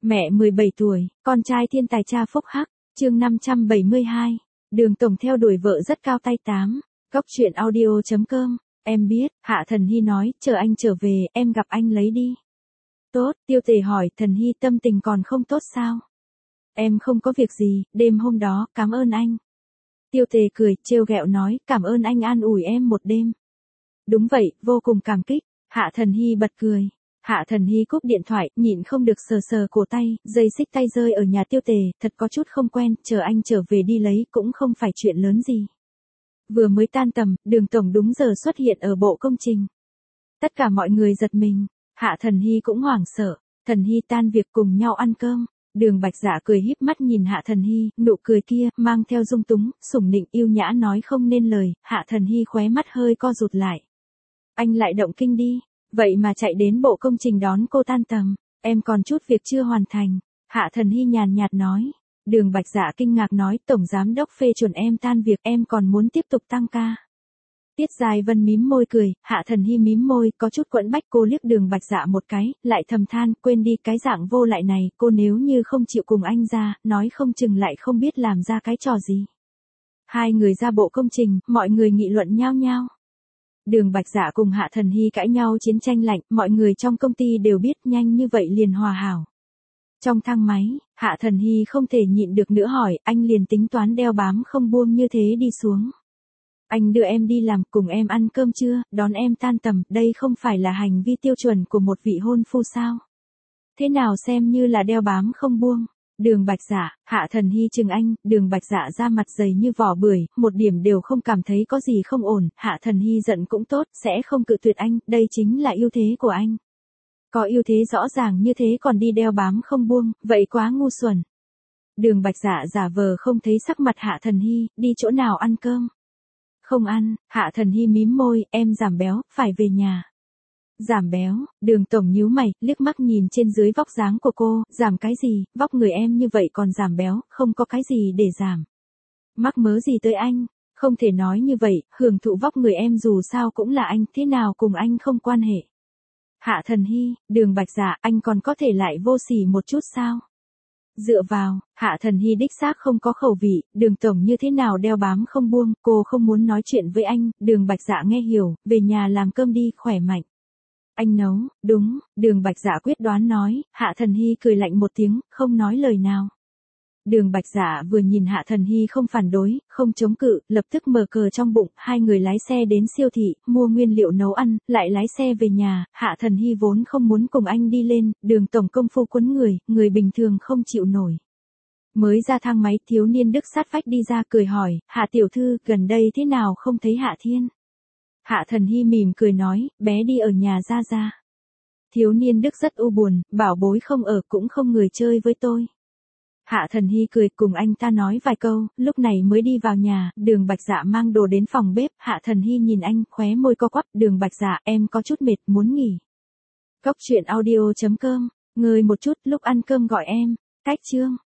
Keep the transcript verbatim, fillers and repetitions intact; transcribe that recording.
Mẹ mười bảy tuổi, con trai thiên tài cha phúc hắc, chương năm trăm bảy mươi hai. Đường Tổng theo đuổi vợ rất cao tay tám. Góc truyện audio chấm com. Em biết, Hạ Thần Hy nói, chờ anh trở về, em gặp anh lấy đi. Tốt, Tiêu Tề hỏi, Thần Hy tâm tình còn không tốt sao? Em không có việc gì, đêm hôm đó, cảm ơn anh. Tiêu Tề cười, trêu ghẹo nói, cảm ơn anh an ủi em một đêm. Đúng vậy, vô cùng cảm kích. Hạ Thần Hy bật cười. Hạ Thần Hy cúp điện thoại, nhịn không được sờ sờ cổ tay, dây xích tay rơi ở nhà Tiêu Tề, thật có chút không quen, chờ anh trở về đi lấy cũng không phải chuyện lớn gì. Vừa mới tan tầm, Đường Tổng đúng giờ xuất hiện ở bộ công trình. Tất cả mọi người giật mình, Hạ Thần Hy cũng hoảng sợ. Thần Hy tan việc cùng nhau ăn cơm. Đường Bạch Dạ cười híp mắt nhìn Hạ Thần Hy, nụ cười kia mang theo dung túng, sủng nịnh yêu nhã nói không nên lời. Hạ Thần Hy khóe mắt hơi co rụt lại. Anh lại động kinh đi, vậy mà chạy đến bộ công trình đón cô tan tầm, em còn chút việc chưa hoàn thành. Hạ Thần Hy nhàn nhạt nói. Đường Bạch Dạ kinh ngạc nói, tổng giám đốc phê chuẩn em tan việc, em còn muốn tiếp tục tăng ca. Tiết Giai Vân mím môi cười, Hạ Thần Hy mím môi, có chút quẫn bách. Cô liếc Đường Bạch Dạ một cái, lại thầm than, quên đi cái dạng vô lại này, cô nếu như không chịu cùng anh ra, nói không chừng lại không biết làm ra cái trò gì. Hai người ra bộ công trình, mọi người nghị luận nhao nhao. Đường Bạch Dạ cùng Hạ Thần Hy cãi nhau chiến tranh lạnh, mọi người trong công ty đều biết, nhanh như vậy liền hòa hảo. Trong thang máy, Hạ Thần Hy không thể nhịn được nữa hỏi, anh liền tính toán đeo bám không buông như thế đi xuống. Anh đưa em đi làm, cùng em ăn cơm trưa, đón em tan tầm, đây không phải là hành vi tiêu chuẩn của một vị hôn phu sao? Thế nào xem như là đeo bám không buông? Đường Bạch Dạ, Hạ Thần Hy chừng anh, Đường Bạch Dạ ra mặt dày như vỏ bưởi, một điểm đều không cảm thấy có gì không ổn. Hạ Thần Hy giận cũng tốt, sẽ không cự tuyệt anh, đây chính là ưu thế của anh. Có ưu thế rõ ràng như thế còn đi đeo bám không buông, vậy quá ngu xuẩn. Đường Bạch Dạ giả vờ không thấy sắc mặt Hạ Thần Hy, đi chỗ nào ăn cơm? Không ăn. Hạ Thần Hy mím môi, em giảm béo, phải về nhà. Giảm béo? Đường Tổng nhíu mày, liếc mắt nhìn trên dưới vóc dáng của cô, giảm cái gì, vóc người em như vậy còn giảm béo, không có cái gì để giảm. Mắc mớ gì tới anh, không thể nói như vậy, hưởng thụ vóc người em dù sao cũng là anh, thế nào cùng anh không quan hệ. Hạ Thần Hy, Đường Bạch Dạ, anh còn có thể lại vô sỉ một chút sao? Dựa vào, Hạ Thần Hy đích xác không có khẩu vị, Đường Tổng như thế nào đeo bám không buông, cô không muốn nói chuyện với anh. Đường Bạch Dạ nghe hiểu, về nhà làm cơm đi, khỏe mạnh. Anh nấu, đúng, Đường Bạch Dạ quyết đoán nói. Hạ Thần Hy cười lạnh một tiếng, không nói lời nào. Đường Bạch Dạ vừa nhìn Hạ Thần Hy không phản đối, không chống cự, lập tức mở cờ trong bụng, hai người lái xe đến siêu thị, mua nguyên liệu nấu ăn, lại lái xe về nhà. Hạ Thần Hy vốn không muốn cùng anh đi lên, Đường Tổng công phu quấn người, người bình thường không chịu nổi. Mới ra thang máy, thiếu niên Đức sát vách đi ra cười hỏi, Hạ tiểu thư, gần đây thế nào không thấy Hạ Thiên? Hạ Thần Hy mỉm cười nói, bé đi ở nhà Gia Gia. Thiếu niên Đức rất u buồn, bảo bối không ở cũng không người chơi với tôi. Hạ Thần Hy cười cùng anh ta nói vài câu, lúc này mới đi vào nhà. Đường Bạch Dạ mang đồ đến phòng bếp, Hạ Thần Hy nhìn anh, khóe môi co quắp, Đường Bạch Dạ, em có chút mệt, muốn nghỉ. Góc truyện audio chấm com, ngơi một chút, lúc ăn cơm gọi em. Cách chương.